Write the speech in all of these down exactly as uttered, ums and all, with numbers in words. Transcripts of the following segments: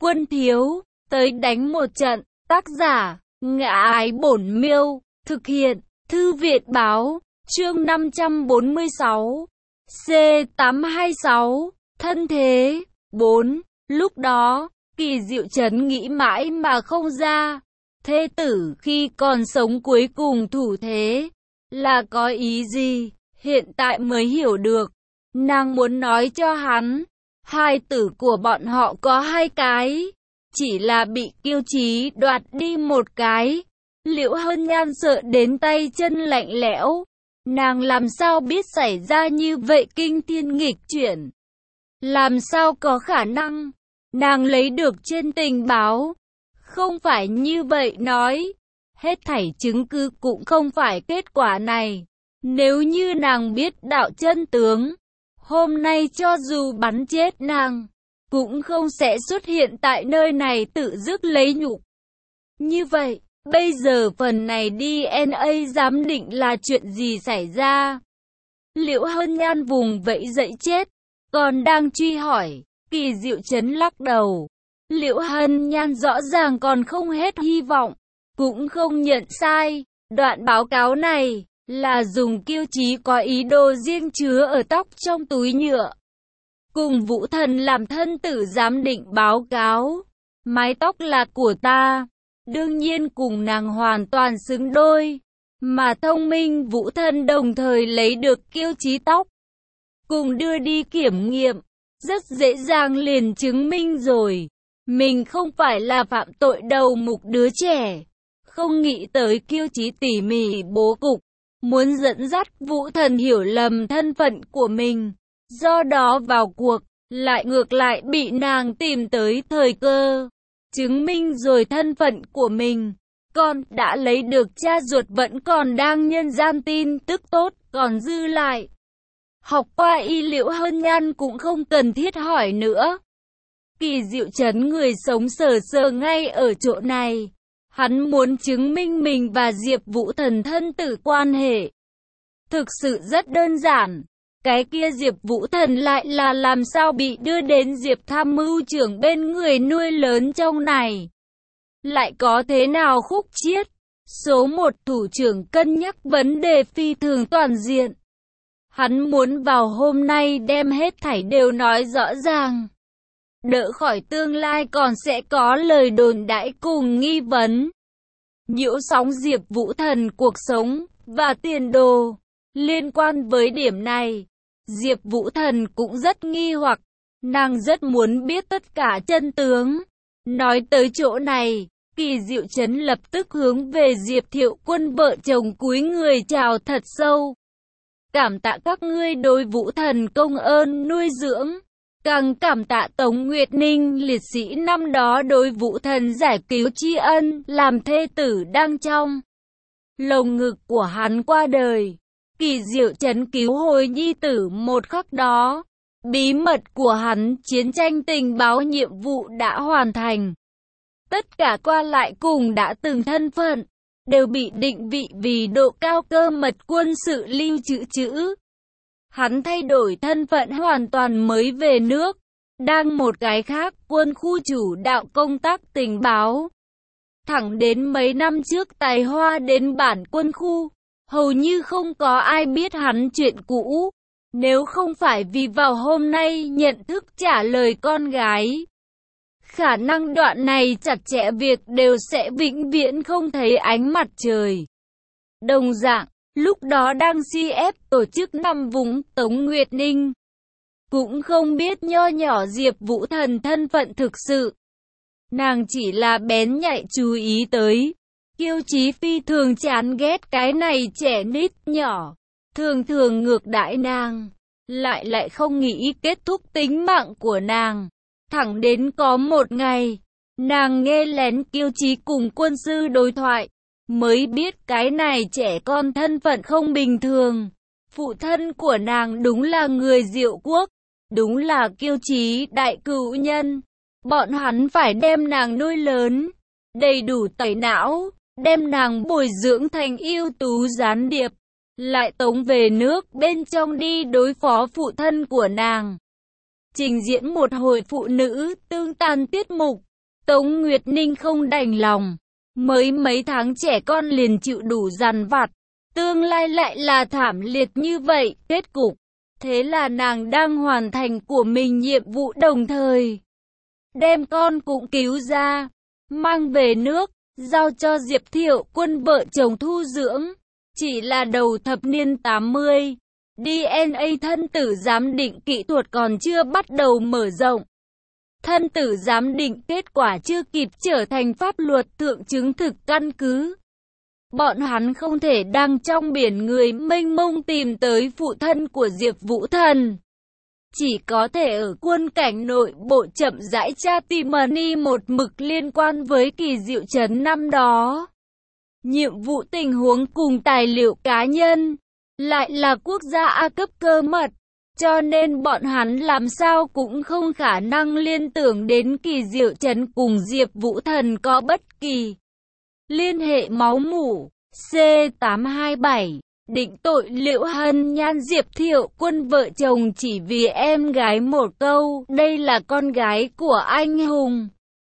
Quân thiếu, tới đánh một trận. Tác giả, Ngã Ái Bổn Miêu. Thực hiện, Thư Viện Báo. Chương năm trăm bốn mươi sáu. C tám hai sáu. Thân thế. bốn. Lúc đó, Kỳ Diệu Trấn nghĩ mãi mà không ra. Thê tử khi còn sống cuối cùng thủ thế là có ý gì, hiện tại mới hiểu được. Nàng muốn nói cho hắn, hai tử của bọn họ có hai cái, chỉ là bị Kiêu Chí đoạt đi một cái. Liễu Hân Nhan sợ đến tay chân lạnh lẽo. Nàng làm sao biết xảy ra như vậy kinh thiên nghịch chuyển? Làm sao có khả năng? Nàng lấy được trên tình báo. Không phải như vậy nói. Hết thảy chứng cứ cũng không phải kết quả này. Nếu như nàng biết đạo chân tướng, hôm nay cho dù bắn chết nàng, cũng không sẽ xuất hiện tại nơi này tự dứt lấy nhục. Như vậy, bây giờ phần này đê en a giám định là chuyện gì xảy ra? Liễu Hân Nhan vùng vẫy dậy chết, còn đang truy hỏi. Kỳ Diệu Trấn lắc đầu. Liễu Hân Nhan rõ ràng còn không hết hy vọng, cũng không nhận sai. Đoạn báo cáo này là dùng Kiêu Chí có ý đồ riêng chứa ở tóc trong túi nhựa. Cùng Vũ Thần làm thân tử giám định báo cáo. Mái tóc là của ta, đương nhiên cùng nàng hoàn toàn xứng đôi. Mà thông minh Vũ Thần đồng thời lấy được Kiêu Chí tóc, cùng đưa đi kiểm nghiệm. Rất dễ dàng liền chứng minh rồi. Mình không phải là phạm tội đầu mục đứa trẻ. Không nghĩ tới Kiêu Chí tỉ mỉ bố cục, muốn dẫn dắt Vũ Thần hiểu lầm thân phận của mình. Do đó vào cuộc, lại ngược lại bị nàng tìm tới thời cơ. Chứng minh rồi thân phận của mình. Con đã lấy được cha ruột vẫn còn đang nhân gian tin tức tốt, còn dư lại. Học qua y Liễu Hân Nhan cũng không cần thiết hỏi nữa. Kỳ Diệu Trấn người sống sờ sờ ngay ở chỗ này. Hắn muốn chứng minh mình và Diệp Vũ Thần thân tử quan hệ. Thực sự rất đơn giản. Cái kia Diệp Vũ Thần lại là làm sao bị đưa đến Diệp tham mưu trưởng bên người nuôi lớn trong này. Lại có thế nào khúc chiết. Số một thủ trưởng cân nhắc vấn đề phi thường toàn diện. Hắn muốn vào hôm nay đem hết thảy đều nói rõ ràng. Đỡ khỏi tương lai còn sẽ có lời đồn đãi cùng nghi vấn. Nhiễu sóng Diệp Vũ Thần cuộc sống và tiền đồ. Liên quan với điểm này, Diệp Vũ Thần cũng rất nghi hoặc. Nàng rất muốn biết tất cả chân tướng. Nói tới chỗ này, Kỳ Diệu Trấn lập tức hướng về Diệp Thiệu Quân vợ chồng cúi người chào thật sâu. Cảm tạ các ngươi đối Vũ Thần công ơn nuôi dưỡng. Càng cảm tạ Tống Nguyệt Ninh liệt sĩ năm đó đối Vũ Thần giải cứu tri ân, làm thê tử đang trong lồng ngực của hắn qua đời. Kỳ Diệu Trấn cứu hồi nhi tử một khắc đó. Bí mật của hắn, chiến tranh tình báo nhiệm vụ đã hoàn thành. Tất cả qua lại cùng đã từng thân phận, đều bị định vị vì độ cao cơ mật quân sự lưu trữ chữ. Hắn thay đổi thân phận hoàn toàn mới về nước, đang một cái khác quân khu chủ đạo công tác tình báo. Thẳng đến mấy năm trước tài hoa đến bản quân khu, hầu như không có ai biết hắn chuyện cũ. Nếu không phải vì vào hôm nay nhận thức trả lời con gái, khả năng đoạn này chặt chẽ việc đều sẽ vĩnh viễn không thấy ánh mặt trời. Đồng dạng, lúc đó đang xê ép tổ chức năm vùng Tống Nguyệt Ninh, cũng không biết nho nhỏ Diệp Vũ Thần thân phận thực sự. Nàng chỉ là bén nhạy chú ý tới. Kiêu Chí phi thường chán ghét cái này trẻ nít nhỏ, thường thường ngược đãi nàng, lại lại không nghĩ kết thúc tính mạng của nàng. Thẳng đến có một ngày, nàng nghe lén Kiêu Chí cùng quân sư đối thoại, mới biết cái này trẻ con thân phận không bình thường. Phụ thân của nàng đúng là người Diệu Quốc, đúng là Kiêu Chí đại cửu nhân. Bọn hắn phải đem nàng nuôi lớn, đầy đủ tẩy não, đem nàng bồi dưỡng thành ưu tú gián điệp, lại tống về nước bên trong đi đối phó phụ thân của nàng. Trình diễn một hồi phụ nữ tương tàn tiết mục, Tống Nguyệt Ninh không đành lòng, mới mấy tháng trẻ con liền chịu đủ dằn vặt, tương lai lại là thảm liệt như vậy, kết cục. Thế là nàng đang hoàn thành của mình nhiệm vụ đồng thời đem con cũng cứu ra, mang về nước, giao cho Diệp Thiệu Quân vợ chồng thu dưỡng. Chỉ là đầu thập niên tám mươi, đê en a thân tử giám định kỹ thuật còn chưa bắt đầu mở rộng. Thân tử giám định kết quả chưa kịp trở thành pháp luật thượng chứng thực căn cứ. Bọn hắn không thể đang trong biển người mênh mông tìm tới phụ thân của Diệp Vũ Thần. Chỉ có thể ở quân cảnh nội bộ chậm rãi tra tìm money một mực liên quan với Kỳ Diệu Trấn năm đó. Nhiệm vụ tình huống cùng tài liệu cá nhân lại là quốc gia A cấp cơ mật, cho nên bọn hắn làm sao cũng không khả năng liên tưởng đến Kỳ Diệu Trấn cùng Diệp Vũ Thần có bất kỳ liên hệ máu mủ. C tám hai bảy định tội Liễu Hân Nhan Diệp Thiệu Quân vợ chồng chỉ vì em gái một câu, đây là con gái của anh hùng.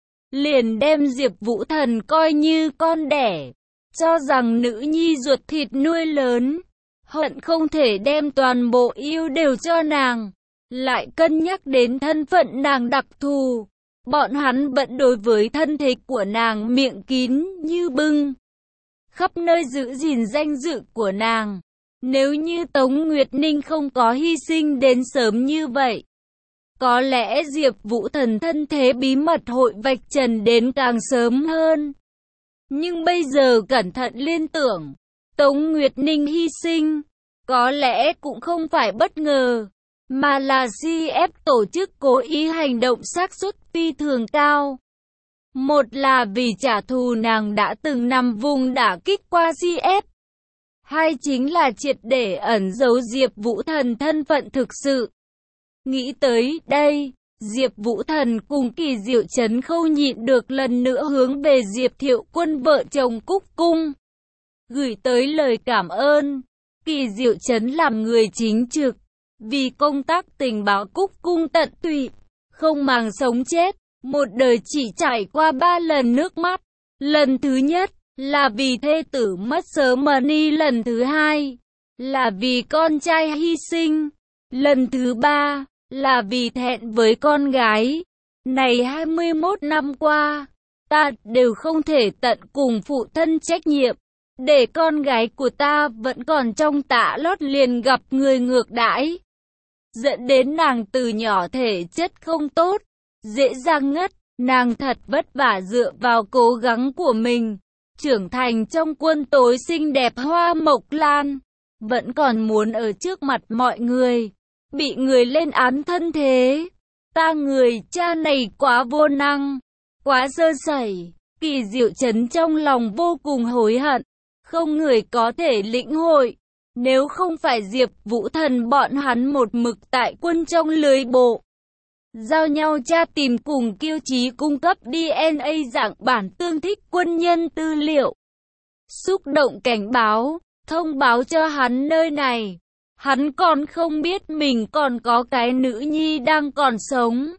Liền đem Diệp Vũ Thần coi như con đẻ, cho rằng nữ nhi ruột thịt nuôi lớn, hận không thể đem toàn bộ yêu đều cho nàng. Lại cân nhắc đến thân phận nàng đặc thù, bọn hắn vẫn đối với thân thế của nàng miệng kín như bưng, khắp nơi giữ gìn danh dự của nàng. Nếu như Tống Nguyệt Ninh không có hy sinh đến sớm như vậy, có lẽ Diệp Vũ Thần thân thế bí mật hội vạch trần đến càng sớm hơn. Nhưng bây giờ cẩn thận liên tưởng, Tống Nguyệt Ninh hy sinh, có lẽ cũng không phải bất ngờ, mà là xê ép tổ chức cố ý hành động xác suất phi thường cao. Một là vì trả thù nàng đã từng nằm vùng đả kích qua xê ép. Hai chính là triệt để ẩn giấu Diệp Vũ Thần thân phận thực sự. Nghĩ tới đây, Diệp Vũ Thần cùng Kỳ Diệu Trấn không nhịn được lần nữa hướng về Diệp Thiệu Quân vợ chồng cúc cung, gửi tới lời cảm ơn. Kỳ Diệu Trấn làm người chính trực, vì công tác tình báo cúc cung tận tụy, không màng sống chết, một đời chỉ trải qua ba lần nước mắt. Lần thứ nhất là vì thê tử mất sớm money, lần thứ hai là vì con trai hy sinh, lần thứ ba là vì thẹn với con gái. Này hai mươi mốt năm qua, ta đều không thể tận cùng phụ thân trách nhiệm, để con gái của ta vẫn còn trong tã lót liền gặp người ngược đãi, dẫn đến nàng từ nhỏ thể chất không tốt, dễ dàng ngất. Nàng thật vất vả dựa vào cố gắng của mình, trưởng thành trong quân tối xinh đẹp hoa mộc lan, vẫn còn muốn ở trước mặt mọi người bị người lên án thân thế. Ta người cha này quá vô năng, quá sơ sẩy. Kỳ Diệu Trấn trong lòng vô cùng hối hận, không người có thể lĩnh hội. Nếu không phải Diệp Vũ Thần bọn hắn một mực tại quân trong lưới bộ, giao nhau tra tìm cùng kiêu chí cung cấp đê en a dạng bản tương thích quân nhân tư liệu, xúc động cảnh báo, thông báo cho hắn nơi này. Hắn còn không biết mình còn có cái nữ nhi đang còn sống.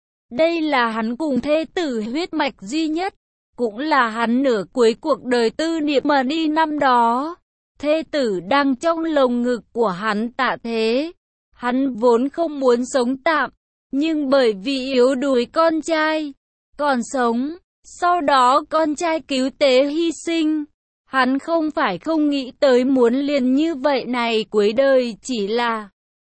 Đây là hắn cùng thê tử huyết mạch duy nhất, cũng là hắn nửa cuối cuộc đời tư niệm mà đi năm đó. Thê tử đang trong lồng ngực của hắn tạ thế. Hắn vốn không muốn sống tạm, nhưng bởi vì yếu đuối con trai còn sống, sau đó con trai cứu tế hy sinh, hắn không phải không nghĩ tới muốn liền như vậy này cuối đời, chỉ là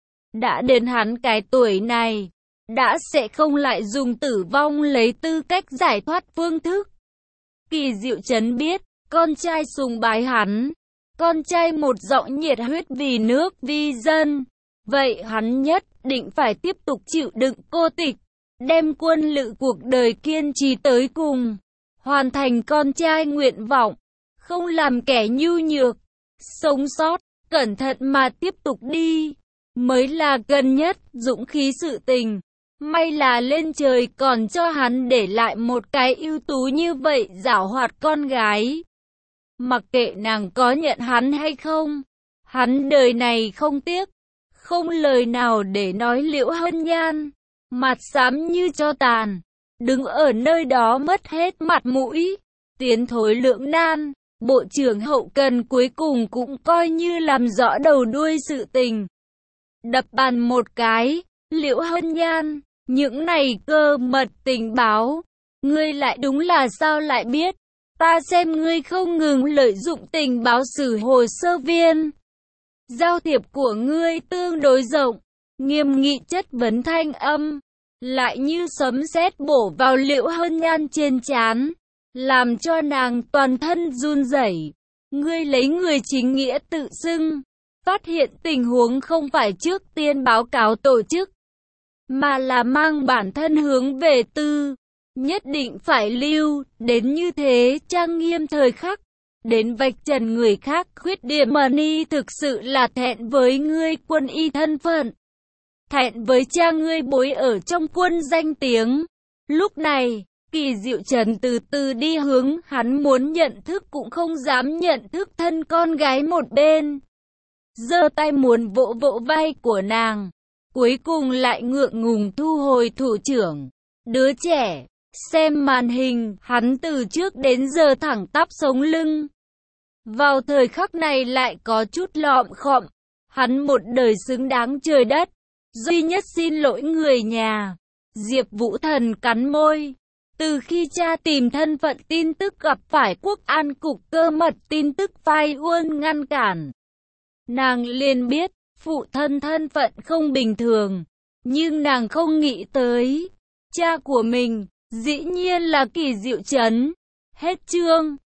đã đến hắn cái tuổi này, đã sẽ không lại dùng tử vong lấy tư cách giải thoát phương thức. Kỳ Diệu Trấn biết, con trai sùng bái hắn, con trai một giọng nhiệt huyết vì nước vì dân, vậy hắn nhất định phải tiếp tục chịu đựng cô tịch, đem quân lự cuộc đời kiên trì tới cùng, hoàn thành con trai nguyện vọng, không làm kẻ nhu nhược, sống sót, cẩn thận mà tiếp tục đi, mới là gần nhất dũng khí sự tình. May là lên trời còn cho hắn để lại một cái ưu tú như vậy giảo hoạt con gái. Mặc kệ nàng có nhận hắn hay không, hắn đời này không tiếc, không lời nào để nói Liễu Hân Nhan, mặt xám như tro tàn, đứng ở nơi đó mất hết mặt mũi. Tiến thối lưỡng nan, Bộ trưởng hậu cần cuối cùng cũng coi như làm rõ đầu đuôi sự tình. Đập bàn một cái, Liễu Hân Nhan, những này cơ mật tình báo, ngươi lại đúng là sao lại biết? Ta xem ngươi không ngừng lợi dụng tình báo sử hồ sơ viên. Giao thiệp của ngươi tương đối rộng, nghiêm nghị chất vấn thanh âm, lại như sấm sét bổ vào Liễu Hân Nhan trên trán, làm cho nàng toàn thân run rẩy. Ngươi lấy người chính nghĩa tự xưng, phát hiện tình huống không phải trước tiên báo cáo tổ chức, mà là mang bản thân hướng về tư, nhất định phải lưu, đến như thế trang nghiêm thời khắc, đến vạch trần người khác khuyết điểm Mani thực sự là thẹn với ngươi quân y thân phận, thẹn với cha ngươi bối ở trong quân danh tiếng. Lúc này, Kỳ Diệu Trần từ từ đi hướng hắn muốn nhận thức cũng không dám nhận thức thân con gái một bên, giơ tay muốn vỗ vỗ vai của nàng, cuối cùng lại ngượng ngùng thu hồi thủ trưởng. Đứa trẻ, xem màn hình, hắn từ trước đến giờ thẳng tắp sống lưng. Vào thời khắc này lại có chút lọm khọm, hắn một đời xứng đáng trời đất, duy nhất xin lỗi người nhà. Diệp Vũ Thần cắn môi. Từ khi cha tìm thân phận tin tức gặp phải Quốc an cục cơ mật tin tức phai uôn ngăn cản, nàng liền biết phụ thân thân phận không bình thường, nhưng nàng không nghĩ tới cha của mình dĩ nhiên là Kỳ Diệu Trấn. Hết chương.